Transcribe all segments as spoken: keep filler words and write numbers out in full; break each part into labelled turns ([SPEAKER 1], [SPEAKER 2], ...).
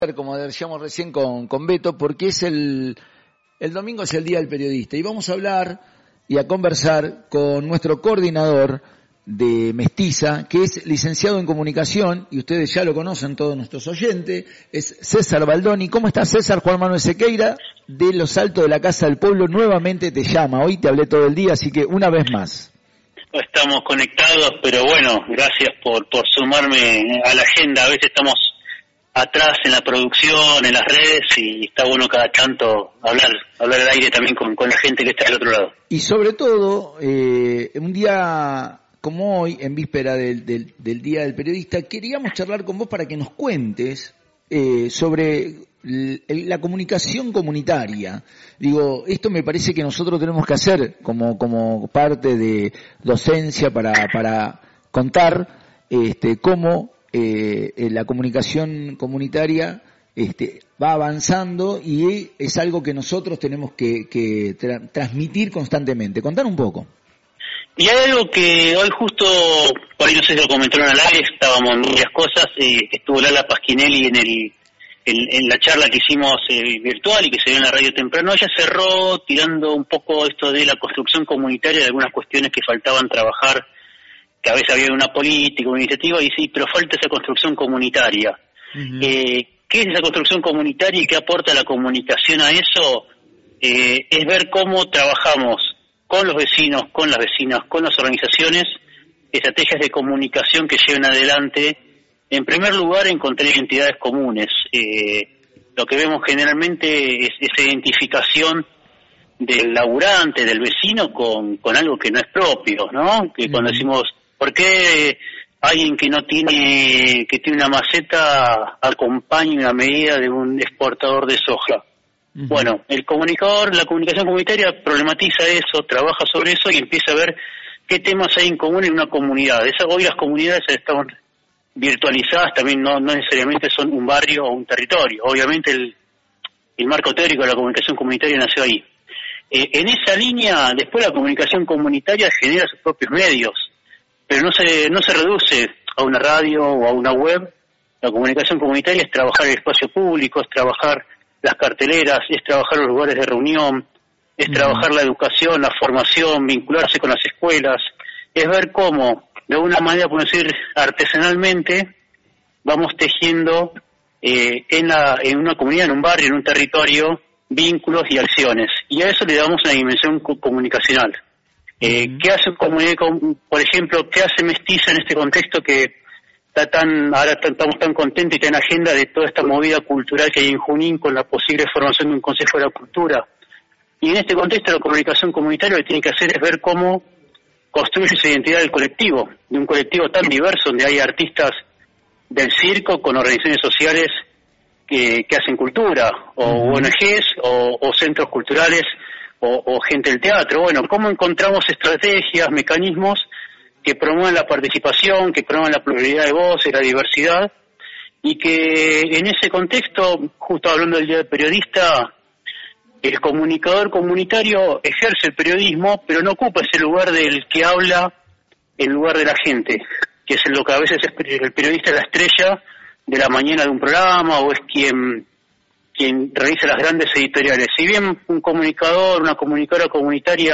[SPEAKER 1] Como decíamos recién con, con Beto, porque es el, el domingo es el Día del Periodista y vamos a hablar y a conversar con nuestro coordinador de Mestiza, que es licenciado en comunicación, y ustedes ya lo conocen, todos nuestros oyentes, es César Baldoni. ¿Cómo estás, César? Juan Manuel Sequeira, de Los Altos de la Casa del Pueblo, nuevamente te llama. Hoy te hablé todo el día, así que una vez más.
[SPEAKER 2] Estamos conectados, pero bueno, gracias por, por sumarme a la agenda. A veces estamos atrás en la producción, en las redes, y está bueno cada tanto hablar hablar al aire también con, con la gente que está del otro lado.
[SPEAKER 1] Y sobre todo, eh, un día como hoy, en víspera del, del, del Día del Periodista, queríamos charlar con vos para que nos cuentes eh, sobre el, la comunicación comunitaria. Digo, esto me parece que nosotros tenemos que hacer como, como parte de docencia para, para contar este, cómo Eh, la comunicación comunitaria este, va avanzando y es algo que nosotros tenemos que, que tra- transmitir constantemente. Contar un poco.
[SPEAKER 2] Y hay algo que hoy justo, por ahí no sé si lo comentaron al aire, estábamos en varias cosas, eh, estuvo Lala Pasquinelli en el en, en la charla que hicimos eh, virtual y que se dio en la radio temprano. Ella cerró tirando un poco esto de la construcción comunitaria, de algunas cuestiones que faltaban trabajar, que a veces había una política, una iniciativa, y sí, pero falta esa construcción comunitaria. Uh-huh. Eh, ¿Qué es esa construcción comunitaria y qué aporta la comunicación a eso? Eh, es ver cómo trabajamos con los vecinos, con las vecinas, con las organizaciones, estrategias de comunicación que lleven adelante, en primer lugar, encontrar identidades comunes. Eh, lo que vemos generalmente es esa identificación del laburante, del vecino, con, con algo que no es propio, ¿no? Que uh-huh. Cuando decimos, ¿por qué alguien que no tiene, que tiene una maceta acompaña una medida de un exportador de soja? Uh-huh. Bueno, el comunicador, la comunicación comunitaria problematiza eso, trabaja sobre eso y empieza a ver qué temas hay en común en una comunidad. Esa, hoy las comunidades están virtualizadas, también no, no necesariamente son un barrio o un territorio. Obviamente el, el marco teórico de la comunicación comunitaria nació ahí. Eh, en esa línea, después la comunicación comunitaria genera sus propios medios, pero no se no se reduce a una radio o a una web. La comunicación comunitaria es trabajar el espacio público, es trabajar las carteleras, es trabajar los lugares de reunión, es uh-huh. trabajar la educación, la formación, vincularse con las escuelas, es ver cómo, de alguna manera, por decir, artesanalmente, vamos tejiendo eh, en, la, en una comunidad, en un barrio, en un territorio, vínculos y acciones. Y a eso le damos una dimensión comunicacional. Eh, uh-huh. ¿Qué hace comunidad, por ejemplo, qué hace Mestiza en este contexto que está tan, ahora estamos tan contentos y está en agenda de toda esta movida cultural que hay en Junín con la posible formación de un Consejo de la Cultura? Y en este contexto la comunicación comunitaria lo que tiene que hacer es ver cómo construye esa identidad del colectivo, de un colectivo tan diverso donde hay artistas del circo con organizaciones sociales que, que hacen cultura, o uh-huh. O N Ges, o, o centros culturales, O, o gente del teatro. Bueno, ¿cómo encontramos estrategias, mecanismos que promuevan la participación, que promuevan la pluralidad de voces, la diversidad, y que en ese contexto, justo hablando del Día del Periodista, el comunicador comunitario ejerce el periodismo, pero no ocupa ese lugar del que habla en lugar de la gente, que es lo que a veces es el periodista es la estrella de la mañana de un programa, o es quien... quien realiza las grandes editoriales. Si bien un comunicador, una comunicadora comunitaria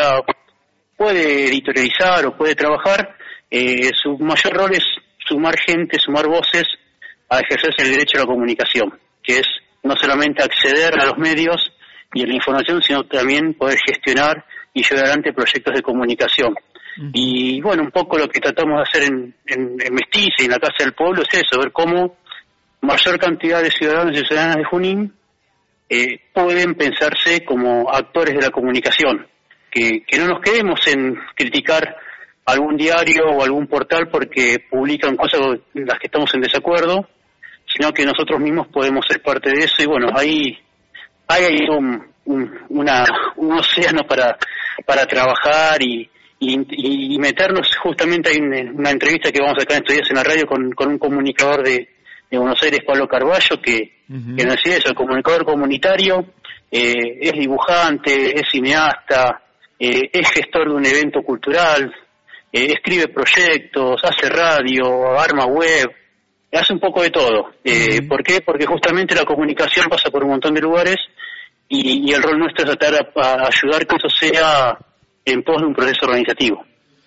[SPEAKER 2] puede editorializar o puede trabajar, eh, su mayor rol es sumar gente, sumar voces a ejercerse el derecho a la comunicación, que es no solamente acceder a los medios y a la información, sino también poder gestionar y llevar adelante proyectos de comunicación. Uh-huh. Y bueno, un poco lo que tratamos de hacer en, en, en Mestiza y en la Casa del Pueblo es eso, ver cómo mayor cantidad de ciudadanos y ciudadanas de Junín Eh, pueden pensarse como actores de la comunicación, que, que no nos quedemos en criticar algún diario o algún portal porque publican cosas en las que estamos en desacuerdo, sino que nosotros mismos podemos ser parte de eso. Y bueno, ahí hay ahí un, un, una, un océano para para trabajar y, y, y meternos. Justamente hay una, una entrevista que vamos a sacar estos días en la radio con, con un comunicador de de Buenos Aires, Pablo Carballo, que, uh-huh. que nos dice eso, el comunicador comunitario, eh, es dibujante, es cineasta, eh, es gestor de un evento cultural, eh, escribe proyectos, hace radio, arma web, hace un poco de todo. Eh, ¿Por qué? Porque justamente la comunicación pasa por un montón de lugares y, y el rol nuestro es tratar a, a ayudar que eso sea en pos de un proceso organizativo.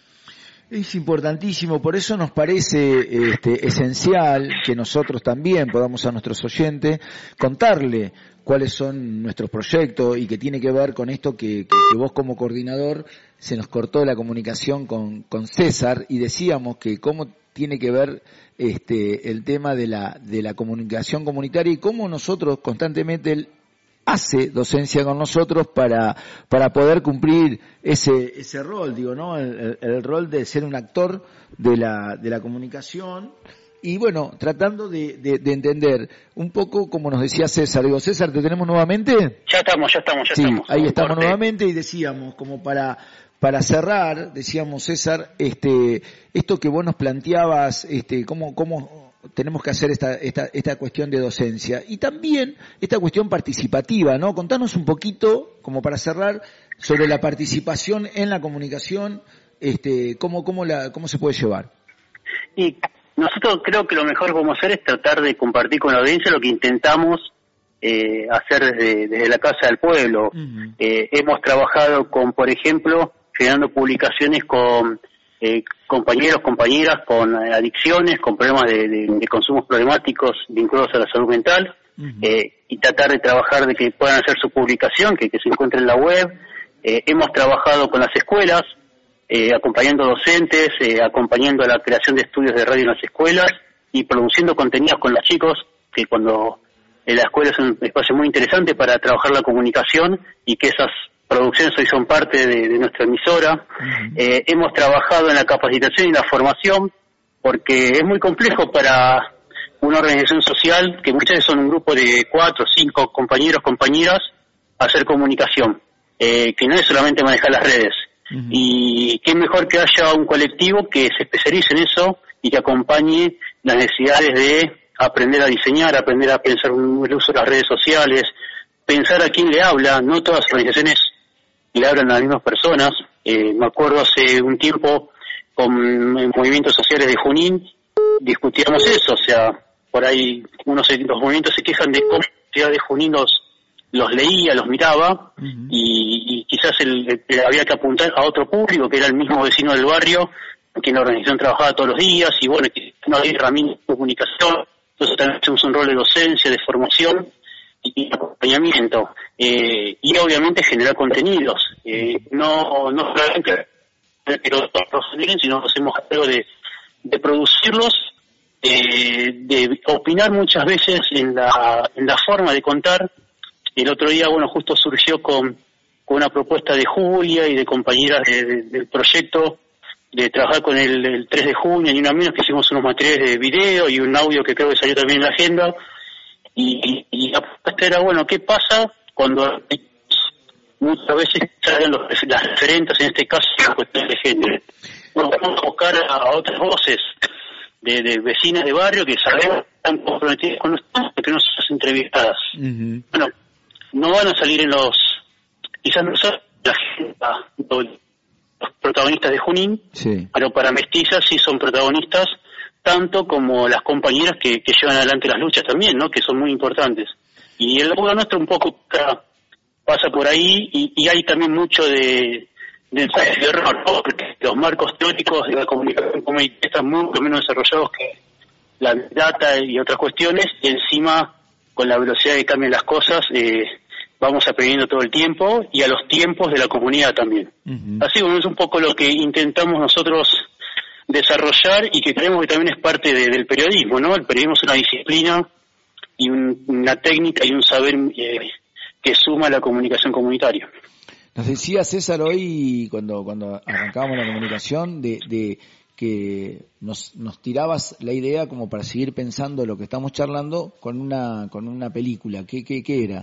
[SPEAKER 1] Es importantísimo, por eso nos parece este, esencial que nosotros también podamos a nuestros oyentes contarle cuáles son nuestros proyectos y que tiene que ver con esto que, que, que vos como coordinador se nos cortó la comunicación con, con César y decíamos que cómo tiene que ver este, el tema de la, de la comunicación comunitaria y cómo nosotros constantemente el, hace docencia con nosotros para para poder cumplir ese ese rol, digo, ¿no? El, el, el rol de ser un actor de la de la comunicación y bueno, tratando de, de, de entender un poco como nos decía César. Digo, César, ¿te tenemos nuevamente?
[SPEAKER 2] Ya estamos, ya estamos, ya
[SPEAKER 1] sí,
[SPEAKER 2] estamos.
[SPEAKER 1] Ahí estamos
[SPEAKER 2] corte.
[SPEAKER 1] nuevamente y decíamos, como para para cerrar, decíamos César, este esto que vos nos planteabas, este cómo cómo tenemos que hacer esta, esta, esta cuestión de docencia y también esta cuestión participativa, ¿no? Contanos un poquito, como para cerrar, sobre la participación en la comunicación, este, cómo, cómo la, cómo se puede llevar.
[SPEAKER 2] Y nosotros creo que lo mejor que podemos hacer es tratar de compartir con la audiencia lo que intentamos eh, hacer desde, desde la Casa del Pueblo. Uh-huh. Eh, hemos trabajado con, por ejemplo, generando publicaciones con Eh, compañeros, compañeras con eh, adicciones, con problemas de, de, de consumos problemáticos vinculados a la salud mental, uh-huh. eh, y tratar de trabajar de que puedan hacer su publicación, que, que se encuentre en la web. Eh, hemos trabajado con las escuelas, eh, acompañando docentes, eh, acompañando a la creación de estudios de radio en las escuelas y produciendo contenidos con los chicos, que cuando en la escuela es un espacio muy interesante para trabajar la comunicación y que esas producciones hoy son parte de, de nuestra emisora. Uh-huh. Eh, hemos trabajado en la capacitación y la formación, porque es muy complejo para una organización social, que muchas veces son un grupo de cuatro o cinco compañeros, compañeras, hacer comunicación, eh, que no es solamente manejar las redes. Uh-huh. Y qué mejor que haya un colectivo que se especialice en eso y que acompañe las necesidades de aprender a diseñar, aprender a pensar el uso de las redes sociales, pensar a quién le habla. No todas las organizaciones le hablan a las mismas personas. Eh, me acuerdo hace un tiempo con movimientos sociales de Junín, discutíamos eso, o sea, por ahí unos los movimientos se quejan de cómo la ciudad de Junín los, los leía, los miraba, uh-huh. y, y quizás el, el, había que apuntar a otro público que era el mismo vecino del barrio, que en la organización trabajaba todos los días, y bueno, que no había herramientas de comunicación. Entonces también hacemos un rol de docencia, de formación y acompañamiento, eh, y obviamente generar contenidos, eh, no no solamente que los generen, sino hacemos algo de, de producirlos, eh, de opinar muchas veces en la en la forma de contar. El otro día, bueno, justo surgió con, con una propuesta de Julia y de compañeras de, de, del proyecto de trabajar con el, el tres de junio, ni una menos, que hicimos unos materiales de video y un audio que creo que salió también en la agenda. Y, y la propuesta era, bueno, ¿qué pasa cuando muchas veces salen los, las referentes, en este caso, las cuestiones de género? Bueno, vamos a buscar a otras voces de, de vecinas de barrio que sabemos que están comprometidas con nosotros, que no son entrevistadas. Uh-huh. Bueno, no van a salir en los, quizás no son la agenda, los protagonistas de Junín, sí, pero para Mestizas sí son protagonistas, tanto como las compañeras que, que llevan adelante las luchas también, ¿no? Que son muy importantes. Y el laburo nuestro un poco pasa por ahí, y, y hay también mucho de, de ensayo y error, ¿no? Porque los marcos teóricos de la comunicación comunitaria están mucho menos desarrollados que la data y otras cuestiones, y encima, con la velocidad que cambian las cosas, eh, vamos aprendiendo todo el tiempo, y a los tiempos de la comunidad también. Uh-huh. Así que es un poco lo que intentamos nosotros desarrollar, y que creemos que también es parte de, del periodismo, ¿no? El periodismo es una disciplina y un, una técnica y un saber eh, que suma a la comunicación comunitaria.
[SPEAKER 1] Nos decía César hoy, cuando cuando arrancábamos la comunicación, de, de que nos, nos tirabas la idea como para seguir pensando lo que estamos charlando con una con una película. ¿Qué, qué, qué era?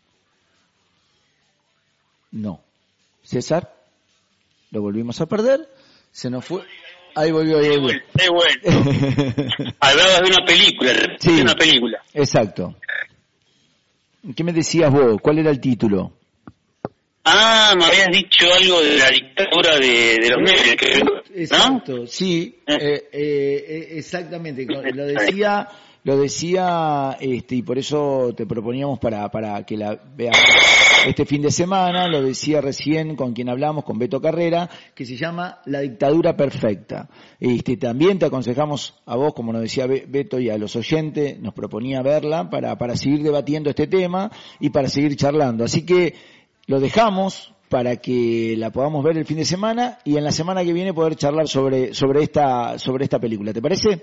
[SPEAKER 1] No. César, lo volvimos a perder, se nos fue... Ahí volvió, ahí volvió.
[SPEAKER 2] Qué bueno. Hablabas de una película,
[SPEAKER 1] sí,
[SPEAKER 2] de una película.
[SPEAKER 1] Exacto. ¿Qué me decías vos? ¿Cuál era el título?
[SPEAKER 2] Ah, me habías dicho algo de la dictadura de, de los medios. Que...
[SPEAKER 1] Exacto,
[SPEAKER 2] ¿no?
[SPEAKER 1] sí, eh, eh, exactamente, lo decía, lo decía, este, y por eso te proponíamos para, para que la veamos este fin de semana, lo decía recién con quien hablamos, con Beto Carrera, que se llama La dictadura perfecta. Este, también te aconsejamos a vos, como nos decía Beto, y a los oyentes, nos proponía verla para, para seguir debatiendo este tema y para seguir charlando. Así que lo dejamos para que la podamos ver el fin de semana y en la semana que viene poder charlar sobre, sobre esta, sobre esta película. ¿Te parece?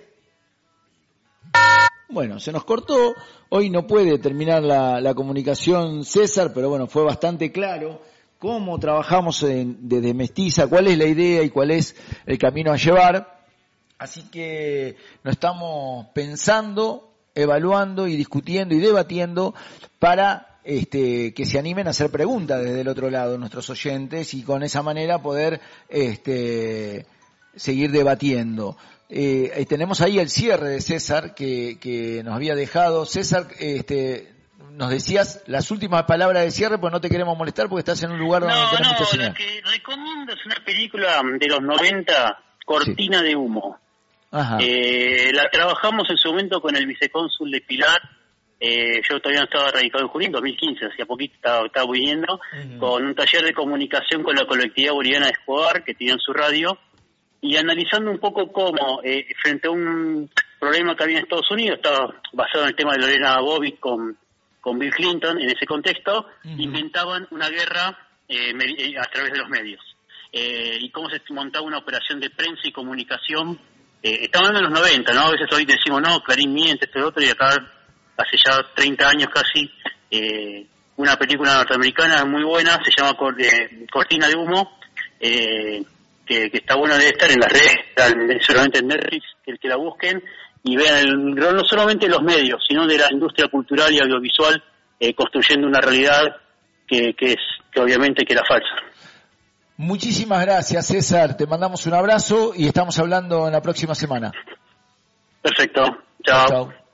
[SPEAKER 1] Bueno, se nos cortó, hoy no puede terminar la, la comunicación César, pero bueno, fue bastante claro cómo trabajamos en, desde Mestiza, cuál es la idea y cuál es el camino a llevar. Así que nos estamos pensando, evaluando y discutiendo y debatiendo para este, que se animen a hacer preguntas desde el otro lado nuestros oyentes y con esa manera poder este, seguir debatiendo. Eh, tenemos ahí el cierre de César que, que nos había dejado. César, este, nos decías las últimas palabras de cierre, pues no te queremos molestar porque estás en un lugar donde
[SPEAKER 2] no,
[SPEAKER 1] no tenés
[SPEAKER 2] no,
[SPEAKER 1] mucha señal.
[SPEAKER 2] Lo que recomiendo es una película de los noventa, Cortina sí. de Humo.
[SPEAKER 1] Ajá.
[SPEAKER 2] Eh, la trabajamos en su momento con el vicecónsul de Pilar. Eh, yo todavía no estaba radicado en Junín, dos mil quince, hacía poquito estaba, estaba viniendo, uh-huh. con un taller de comunicación con la colectividad boliviana de Escobar, que tenían su radio, y analizando un poco cómo, eh, frente a un problema que había en Estados Unidos, estaba basado en el tema de Lorena Bobbitt con, con Bill Clinton, en ese contexto, uh-huh. inventaban una guerra eh, a través de los medios, eh, y cómo se montaba una operación de prensa y comunicación. Eh, estamos hablando de los noventa, ¿no? A veces hoy decimos, no, Clarín miente, esto y otro, y acá hace ya treinta años casi, eh, una película norteamericana muy buena, se llama eh, Cortina de Humo, eh, que, que está bueno de estar en las redes, solamente en Netflix, que, que la busquen y vean el rol no solamente de los medios, sino de la industria cultural y audiovisual, eh, construyendo una realidad que, que es que obviamente que era falsa.
[SPEAKER 1] Muchísimas gracias, César, te mandamos un abrazo y estamos hablando en la próxima semana.
[SPEAKER 2] Perfecto, chao. Chao.